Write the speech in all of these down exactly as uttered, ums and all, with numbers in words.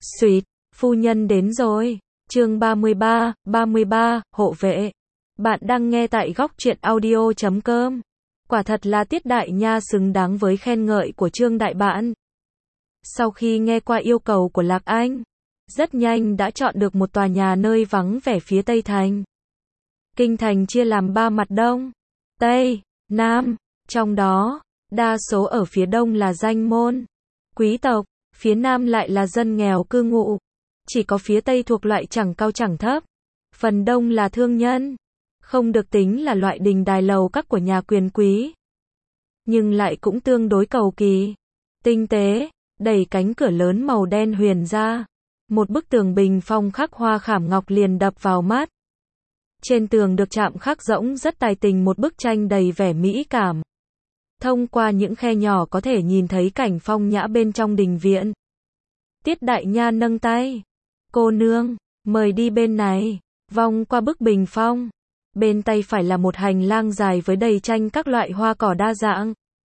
Xuyệt, phu nhân đến rồi. Chương ba mươi ba, ba mươi ba, hộ vệ. Bạn đang nghe tại góc truyện audio chấm com. Quả thật là Tiết Đại Nha xứng đáng với khen ngợi của Trương Đại Bản. Sau khi nghe qua yêu cầu của Lạc Anh, rất nhanh đã chọn được một tòa nhà nơi vắng vẻ phía Tây Thành. Kinh thành chia làm ba mặt Đông, Tây, Nam, trong đó, đa số ở phía Đông là danh môn, quý tộc, phía Nam lại là dân nghèo cư ngụ. Chỉ có phía Tây thuộc loại chẳng cao chẳng thấp. Phần Đông là thương nhân, không được tính là loại đình đài lầu các của nhà quyền quý. Nhưng lại cũng tương đối cầu kỳ, tinh tế, đẩy cánh cửa lớn màu đen huyền ra. Một bức tường bình phong khắc hoa khảm ngọc liền đập vào mắt. Trên tường được chạm khắc rỗng rất tài tình một bức tranh đầy vẻ mỹ cảm. Thông qua những khe nhỏ có thể nhìn thấy cảnh phong nhã bên trong đình viện. Tiết Đại Nha nâng tay. Cô nương, mời đi bên này. Vòng qua bức bình phong. Bên tay phải là một hành lang dài với đầy tranh các loại hoa cỏ đa dạng.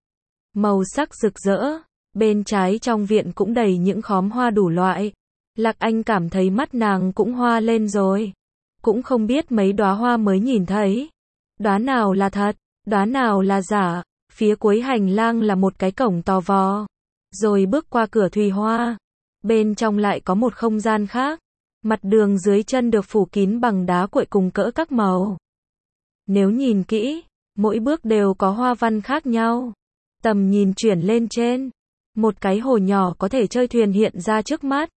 Màu sắc rực rỡ. Bên trái trong viện cũng đầy những khóm hoa đủ loại. Lạc Anh cảm thấy mắt nàng cũng hoa lên rồi. Cũng không biết mấy đóa hoa mới nhìn thấy. Đóa nào là thật, đóa nào là giả. Phía cuối hành lang là một cái cổng to vò. Rồi bước qua cửa thùy hoa. Bên trong lại có một không gian khác. Mặt đường dưới chân được phủ kín bằng đá cuội cùng cỡ các màu. Nếu nhìn kỹ, mỗi bước đều có hoa văn khác nhau. Tầm nhìn chuyển lên trên. Một cái hồ nhỏ có thể chơi thuyền hiện ra trước mắt.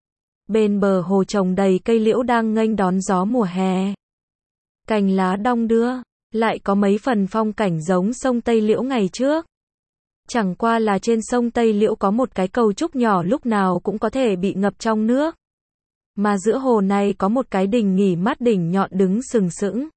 Bên bờ hồ trồng đầy cây liễu đang nghênh đón gió mùa hè. Cành lá đong đưa, lại có mấy phần phong cảnh giống sông Tây Liễu ngày trước. Chẳng qua là trên sông Tây Liễu có một cái cầu trúc nhỏ lúc nào cũng có thể bị ngập trong nước. Mà giữa hồ này có một cái đình nghỉ mát đỉnh nhọn đứng sừng sững.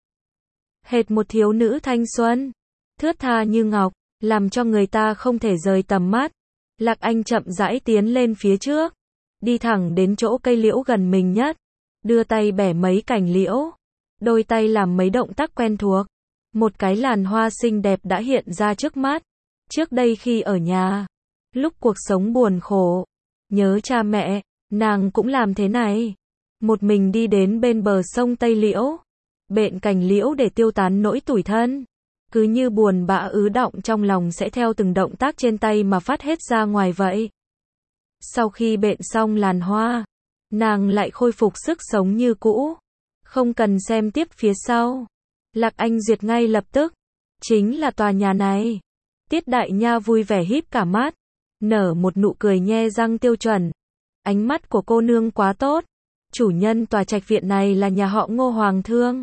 Hệt một thiếu nữ thanh xuân, thướt tha như ngọc, làm cho người ta không thể rời tầm mắt. Lạc Anh chậm rãi tiến lên phía trước, đi thẳng đến chỗ cây liễu gần mình nhất, đưa tay bẻ mấy cành liễu, đôi tay làm mấy động tác quen thuộc. Một cái làn hoa xinh đẹp đã hiện ra trước mắt. Trước đây khi ở nhà, lúc cuộc sống buồn khổ, nhớ cha mẹ, nàng cũng làm thế này. Một mình đi đến bên bờ sông Tây Liễu, bện cành liễu để tiêu tán nỗi tủi thân. Cứ như buồn bã ứ đọng trong lòng sẽ theo từng động tác trên tay mà phát hết ra ngoài vậy. Sau khi bện xong làn hoa, nàng lại khôi phục sức sống như cũ. Không cần xem tiếp phía sau. Lạc Anh duyệt ngay lập tức. Chính là tòa nhà này. Tiết Đại Nha vui vẻ híp cả mắt, nở một nụ cười nhe răng tiêu chuẩn. Ánh mắt của cô nương quá tốt. Chủ nhân tòa trạch viện này là nhà họ Ngô Hoàng Thương.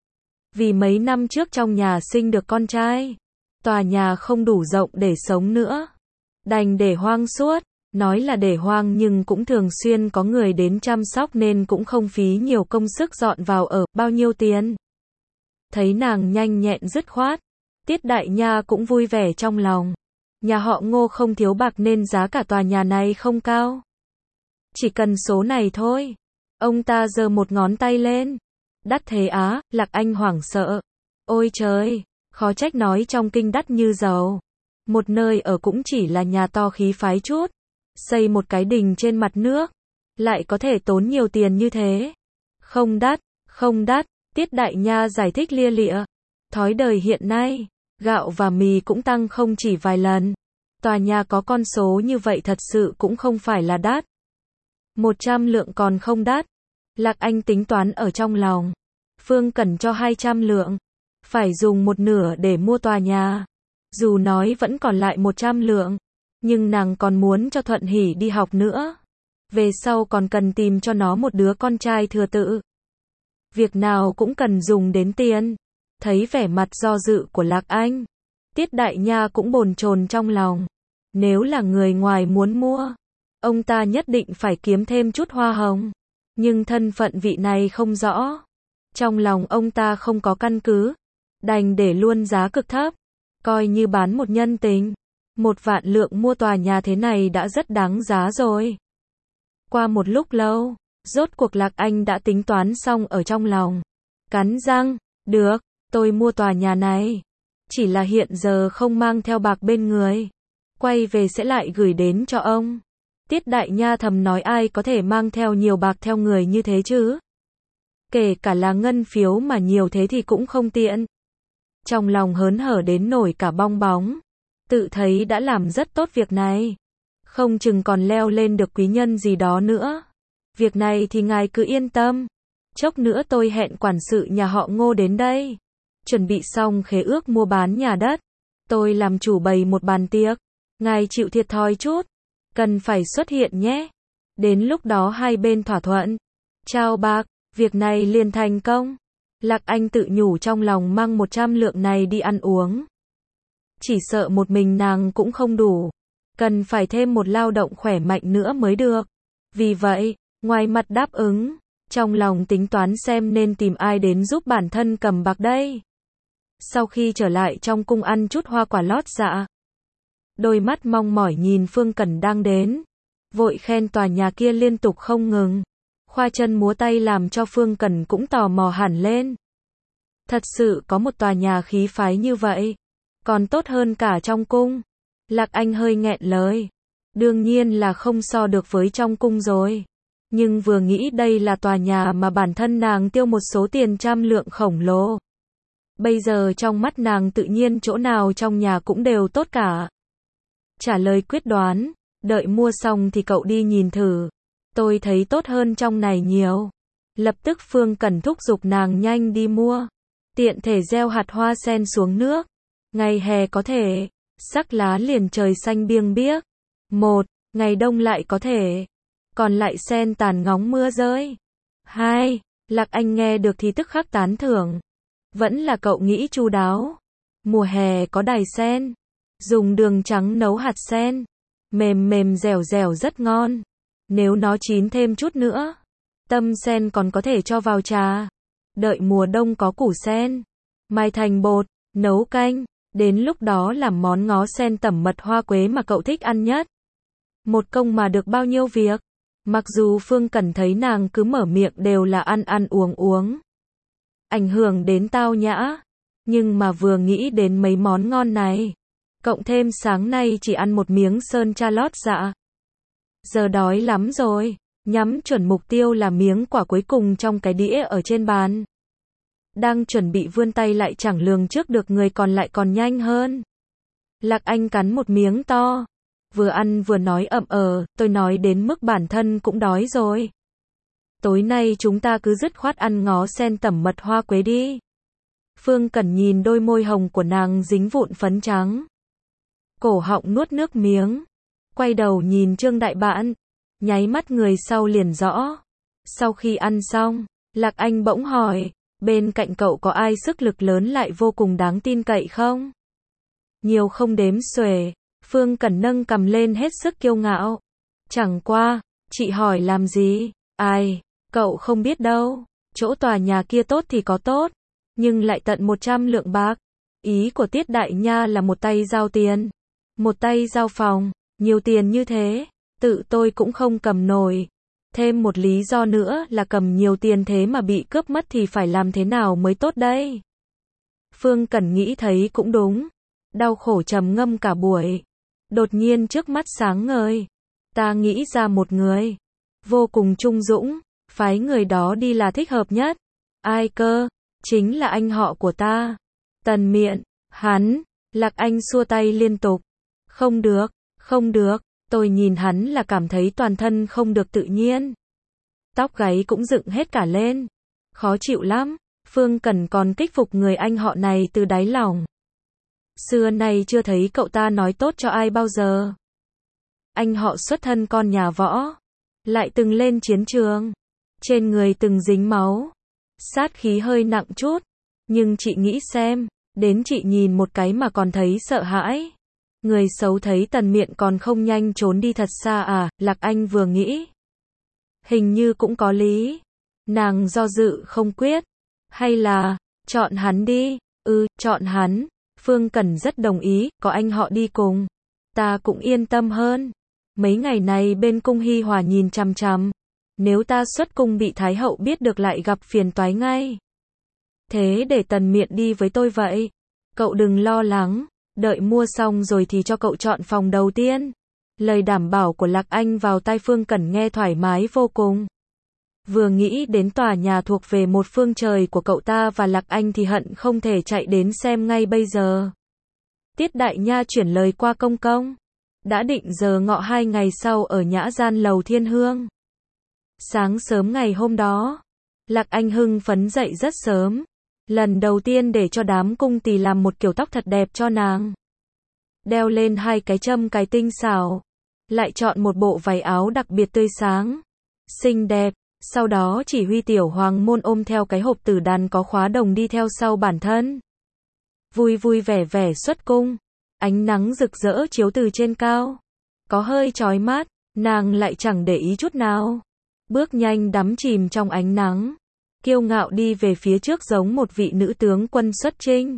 Vì mấy năm trước trong nhà sinh được con trai, tòa nhà không đủ rộng để sống nữa, đành để hoang suốt. Nói là để hoang nhưng cũng thường xuyên có người đến chăm sóc nên cũng không phí nhiều công sức dọn vào ở. Bao nhiêu tiền? Thấy nàng nhanh nhẹn dứt khoát, Tiết Đại Nha cũng vui vẻ trong lòng. Nhà họ Ngô không thiếu bạc nên giá cả tòa nhà này không cao. Chỉ cần số này thôi. Ông ta giơ một ngón tay lên. Đắt thế á? Lạc Anh hoảng sợ. Ôi trời, khó trách nói trong kinh đắt như dầu. Một nơi ở cũng chỉ là nhà to khí phái chút. Xây một cái đình trên mặt nước, lại có thể tốn nhiều tiền như thế. Không đắt, không đắt. Tiết Đại Nha giải thích lia lịa. Thói đời hiện nay, gạo và mì cũng tăng không chỉ vài lần. Tòa nhà có con số như vậy thật sự cũng không phải là đắt. Một trăm lượng còn không đắt. Lạc Anh tính toán ở trong lòng. Phương Cẩn cho hai trăm lượng. Phải dùng một nửa để mua tòa nhà. Dù nói vẫn còn lại một trăm lượng. Nhưng nàng còn muốn cho Thuận Hỷ đi học nữa. Về sau còn cần tìm cho nó một đứa con trai thừa tự. Việc nào cũng cần dùng đến tiền. Thấy vẻ mặt do dự của Lạc Anh, Tiết Đại Nha cũng bồn chồn trong lòng. Nếu là người ngoài muốn mua, ông ta nhất định phải kiếm thêm chút hoa hồng. Nhưng thân phận vị này không rõ. Trong lòng ông ta không có căn cứ. Đành để luôn giá cực thấp. Coi như bán một nhân tình. Một vạn lượng mua tòa nhà thế này đã rất đáng giá rồi. Qua một lúc lâu, rốt cuộc Lạc Anh đã tính toán xong ở trong lòng. Cắn răng, được, tôi mua tòa nhà này. Chỉ là hiện giờ không mang theo bạc bên người. Quay về sẽ lại gửi đến cho ông. Tiết Đại Nha thầm nói ai có thể mang theo nhiều bạc theo người như thế chứ? Kể cả là ngân phiếu mà nhiều thế thì cũng không tiện. Trong lòng hớn hở đến nổi cả bong bóng. Tự thấy đã làm rất tốt việc này. Không chừng còn leo lên được quý nhân gì đó nữa. Việc này thì ngài cứ yên tâm. Chốc nữa tôi hẹn quản sự nhà họ Ngô đến đây. Chuẩn bị xong khế ước mua bán nhà đất. Tôi làm chủ bày một bàn tiệc. Ngài chịu thiệt thòi chút. Cần phải xuất hiện nhé. Đến lúc đó hai bên thỏa thuận. Chào bạc, việc này liền thành công. Lạc Anh tự nhủ trong lòng mang một trăm lượng này đi ăn uống. Chỉ sợ một mình nàng cũng không đủ. Cần phải thêm một lao động khỏe mạnh nữa mới được. Vì vậy, ngoài mặt đáp ứng, trong lòng tính toán xem nên tìm ai đến giúp bản thân cầm bạc đây. Sau khi trở lại trong cung ăn chút hoa quả lót dạ. Đôi mắt mong mỏi nhìn Phương Cẩn đang đến. Vội khen tòa nhà kia liên tục không ngừng. Khoa chân múa tay làm cho Phương Cẩn cũng tò mò hẳn lên. Thật sự có một tòa nhà khí phái như vậy. Còn tốt hơn cả trong cung. Lạc Anh hơi nghẹn lời. Đương nhiên là không so được với trong cung rồi. Nhưng vừa nghĩ đây là tòa nhà mà bản thân nàng tiêu một số tiền trăm lượng khổng lồ. Bây giờ trong mắt nàng tự nhiên chỗ nào trong nhà cũng đều tốt cả. Trả lời quyết đoán, đợi mua xong thì cậu đi nhìn thử. Tôi thấy tốt hơn trong này nhiều. Lập tức Phương Cẩn thúc giục nàng nhanh đi mua. Tiện thể gieo hạt hoa sen xuống nước. Ngày hè có thể, sắc lá liền trời xanh biêng biếc. Một, ngày đông lại có thể. Còn lại sen tàn ngóng mưa rơi. Hai, Lạc Anh nghe được thì tức khắc tán thưởng. Vẫn là cậu nghĩ chu đáo. Mùa hè có đài sen. Dùng đường trắng nấu hạt sen. Mềm mềm dẻo dẻo rất ngon. Nếu nó chín thêm chút nữa. Tâm sen còn có thể cho vào trà. Đợi mùa đông có củ sen. Mai thành bột, nấu canh. Đến lúc đó làm món ngó sen tẩm mật hoa quế mà cậu thích ăn nhất. Một công mà được bao nhiêu việc. Mặc dù Phương Cẩn thấy nàng cứ mở miệng đều là ăn ăn uống uống. Ảnh hưởng đến tao nhã. Nhưng mà vừa nghĩ đến mấy món ngon này. Cộng thêm sáng nay chỉ ăn một miếng sơn cha lót dạ. Giờ đói lắm rồi. Nhắm chuẩn mục tiêu là miếng quả cuối cùng trong cái đĩa ở trên bàn. Đang chuẩn bị vươn tay lại chẳng lường trước được người còn lại còn nhanh hơn. Lạc Anh cắn một miếng to. Vừa ăn vừa nói ậm ờ, tôi nói đến mức bản thân cũng đói rồi. Tối nay chúng ta cứ dứt khoát ăn ngó sen tẩm mật hoa quế đi. Phương Cẩn nhìn đôi môi hồng của nàng dính vụn phấn trắng. Cổ họng nuốt nước miếng. Quay đầu nhìn Trương Đại Bạn. Nháy mắt người sau liền rõ. Sau khi ăn xong, Lạc Anh bỗng hỏi, bên cạnh cậu có ai sức lực lớn lại vô cùng đáng tin cậy không? Nhiều không đếm xuể. Phương Cẩn nâng cầm lên hết sức kiêu ngạo. Chẳng qua, chị hỏi làm gì? Ai, cậu không biết đâu. Chỗ tòa nhà kia tốt thì có tốt, nhưng lại tận một trăm lượng bạc. Ý của Tiết Đại Nha là một tay giao tiền, một tay giao phòng. Nhiều tiền như thế, tự tôi cũng không cầm nổi. Thêm một lý do nữa là cầm nhiều tiền thế mà bị cướp mất thì phải làm thế nào mới tốt đây? Phương Cẩn nghĩ thấy cũng đúng. Đau khổ trầm ngâm cả buổi. Đột nhiên trước mắt sáng ngời. Ta nghĩ ra một người. Vô cùng trung dũng. Phái người đó đi là thích hợp nhất. Ai cơ? Chính là anh họ của ta. Tần Miện. Hắn. Lạc Anh xua tay liên tục. Không được. Không được. Tôi nhìn hắn là cảm thấy toàn thân không được tự nhiên. Tóc gáy cũng dựng hết cả lên. Khó chịu lắm. Phương Cẩn còn kích phục người anh họ này từ đáy lòng. Xưa nay chưa thấy cậu ta nói tốt cho ai bao giờ. Anh họ xuất thân con nhà võ. Lại từng lên chiến trường. Trên người từng dính máu. Sát khí hơi nặng chút. Nhưng chị nghĩ xem. Đến chị nhìn một cái mà còn thấy sợ hãi. Người xấu thấy Tần Miện còn không nhanh trốn đi thật xa à, Lạc Anh vừa nghĩ. Hình như cũng có lý. Nàng do dự không quyết. Hay là, chọn hắn đi. Ừ, chọn hắn. Phương Cẩn rất đồng ý, có anh họ đi cùng. Ta cũng yên tâm hơn. Mấy ngày này bên cung Hi Hòa nhìn chằm chằm. Nếu ta xuất cung bị Thái Hậu biết được lại gặp phiền toái ngay. Thế để Tần Miện đi với tôi vậy. Cậu đừng lo lắng. Đợi mua xong rồi thì cho cậu chọn phòng đầu tiên. Lời đảm bảo của Lạc Anh vào tai Phương Cẩn nghe thoải mái vô cùng. Vừa nghĩ đến tòa nhà thuộc về một phương trời của cậu ta và Lạc Anh thì hận không thể chạy đến xem ngay bây giờ. Tiết Đại Nha chuyển lời qua công công. Đã định giờ ngọ hai ngày sau ở nhã gian lầu Thiên Hương. Sáng sớm ngày hôm đó, Lạc Anh hưng phấn dậy rất sớm. Lần đầu tiên để cho đám cung tỳ làm một kiểu tóc thật đẹp cho nàng. Đeo lên hai cái châm cài tinh xảo. Lại chọn một bộ váy áo đặc biệt tươi sáng. Xinh đẹp. Sau đó chỉ huy tiểu hoàng môn ôm theo cái hộp tử đàn có khóa đồng đi theo sau bản thân. Vui vui vẻ vẻ xuất cung. Ánh nắng rực rỡ chiếu từ trên cao. Có hơi chói mắt, nàng lại chẳng để ý chút nào. Bước nhanh đắm chìm trong ánh nắng. Kiêu ngạo đi về phía trước giống một vị nữ tướng quân xuất chinh.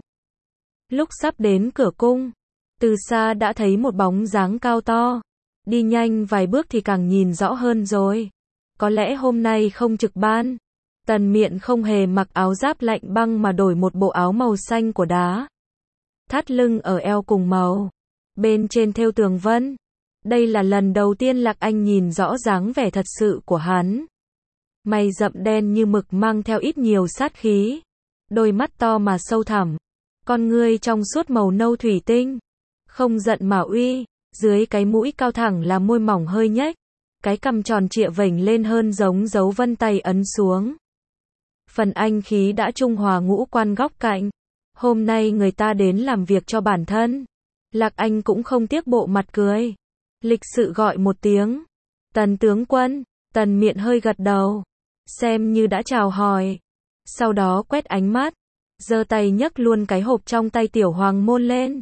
Lúc sắp đến cửa cung, từ xa đã thấy một bóng dáng cao to. Đi nhanh vài bước thì càng nhìn rõ hơn rồi. Có lẽ hôm nay không trực ban. Tần Miện không hề mặc áo giáp lạnh băng mà đổi một bộ áo màu xanh của đá. Thắt lưng ở eo cùng màu. Bên trên thêu tường vân. Đây là lần đầu tiên Lạc Anh nhìn rõ dáng vẻ thật sự của hắn. Mày rậm đen như mực mang theo ít nhiều sát khí. Đôi mắt to mà sâu thẳm. Con ngươi trong suốt màu nâu thủy tinh. Không giận mà uy. Dưới cái mũi cao thẳng là môi mỏng hơi nhếch. Cái cằm tròn trịa vểnh lên hơn giống dấu vân tay ấn xuống. Phần anh khí đã trung hòa ngũ quan góc cạnh. Hôm nay người ta đến làm việc cho bản thân. Lạc Anh cũng không tiếc bộ mặt cười. Lịch sự gọi một tiếng. Tần tướng quân. Tần Miện hơi gật đầu. Xem như đã chào hỏi. Sau đó quét ánh mắt. Giơ tay nhấc luôn cái hộp trong tay tiểu hoàng môn lên.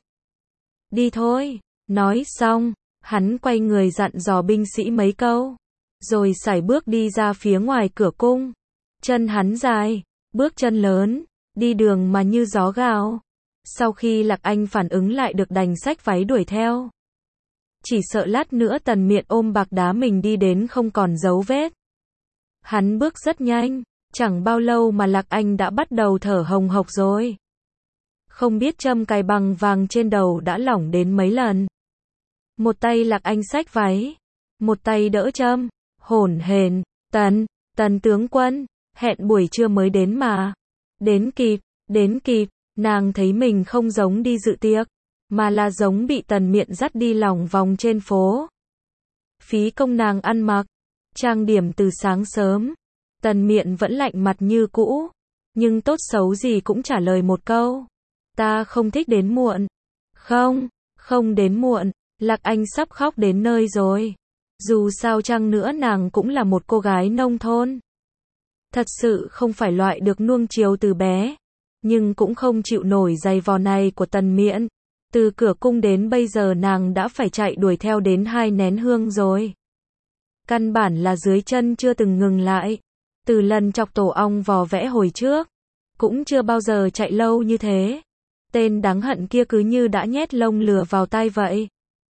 Đi thôi. Nói xong. Hắn quay người dặn dò binh sĩ mấy câu. Rồi sải bước đi ra phía ngoài cửa cung. Chân hắn dài. Bước chân lớn. Đi đường mà như gió gào. Sau khi Lạc Anh phản ứng lại được đành xách váy đuổi theo. Chỉ sợ lát nữa Tần Miện ôm bạc đá mình đi đến không còn dấu vết. Hắn bước rất nhanh. Chẳng bao lâu mà Lạc Anh đã bắt đầu thở hồng hộc rồi. Không biết châm cài bằng vàng trên đầu đã lỏng đến mấy lần. Một tay Lạc Anh xách váy. Một tay đỡ châm. Hổn hển. Tần, Tần tướng quân. Hẹn buổi trưa mới đến mà. Đến kịp, đến kịp. Nàng thấy mình không giống đi dự tiệc. Mà là giống bị Tần Miện dắt đi lòng vòng trên phố. Phí công nàng ăn mặc. Trang điểm từ sáng sớm. Tần Miện vẫn lạnh mặt như cũ. Nhưng tốt xấu gì cũng trả lời một câu. Ta không thích đến muộn. Không, không đến muộn. Lạc Anh sắp khóc đến nơi rồi. Dù sao chăng nữa nàng cũng là một cô gái nông thôn. Thật sự không phải loại được nuông chiều từ bé. Nhưng cũng không chịu nổi giày vò này của Tần Miện. Từ cửa cung đến bây giờ nàng đã phải chạy đuổi theo đến hai nén hương rồi. Căn bản là dưới chân chưa từng ngừng lại. Từ lần chọc tổ ong vò vẽ hồi trước. Cũng chưa bao giờ chạy lâu như thế. Tên đáng hận kia cứ như đã nhét lông lừa vào tai vậy.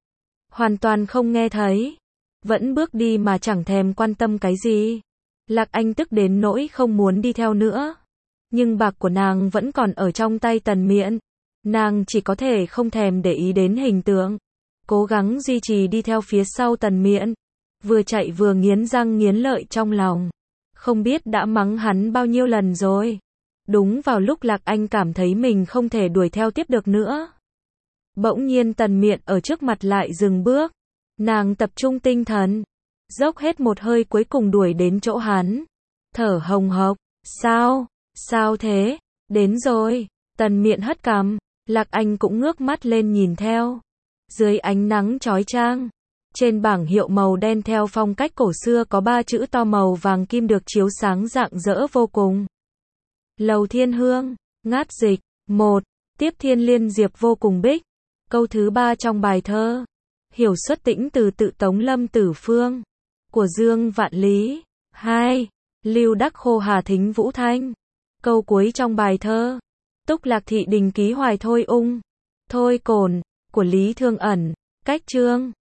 Hoàn toàn không nghe thấy. Vẫn bước đi mà chẳng thèm quan tâm cái gì. Lạc Anh tức đến nỗi không muốn đi theo nữa. Nhưng bạc của nàng vẫn còn ở trong tay Tần Miện. Nàng chỉ có thể không thèm để ý đến hình tượng. Cố gắng duy trì đi theo phía sau Tần Miện. Vừa chạy vừa nghiến răng nghiến lợi trong lòng. Không biết đã mắng hắn bao nhiêu lần rồi. Đúng vào lúc Lạc Anh cảm thấy mình không thể đuổi theo tiếp được nữa. Bỗng nhiên Tần Miện ở trước mặt lại dừng bước. Nàng tập trung tinh thần. Dốc hết một hơi cuối cùng đuổi đến chỗ hắn. Thở hồng hộc. Sao? Sao thế? Đến rồi. Tần Miện hất cằm. Lạc Anh cũng ngước mắt lên nhìn theo. Dưới ánh nắng chói chang. Trên bảng hiệu màu đen theo phong cách cổ xưa có ba chữ to màu vàng kim được chiếu sáng rạng rỡ vô cùng. Lầu Thiên Hương. Ngát dịch. một. Tiếp Thiên Liên Diệp vô cùng bích. Câu thứ ba trong bài thơ. Hiểu xuất tĩnh từ tự Tống Lâm Tử Phương. Của Dương Vạn Lý. hai. Lưu Đắc Khô Hà Thính Vũ Thanh. Câu cuối trong bài thơ. Túc Lạc Thị Đình Ký Hoài Thôi Ung. Thôi Cồn. Của Lý Thương Ẩn. Cách chương.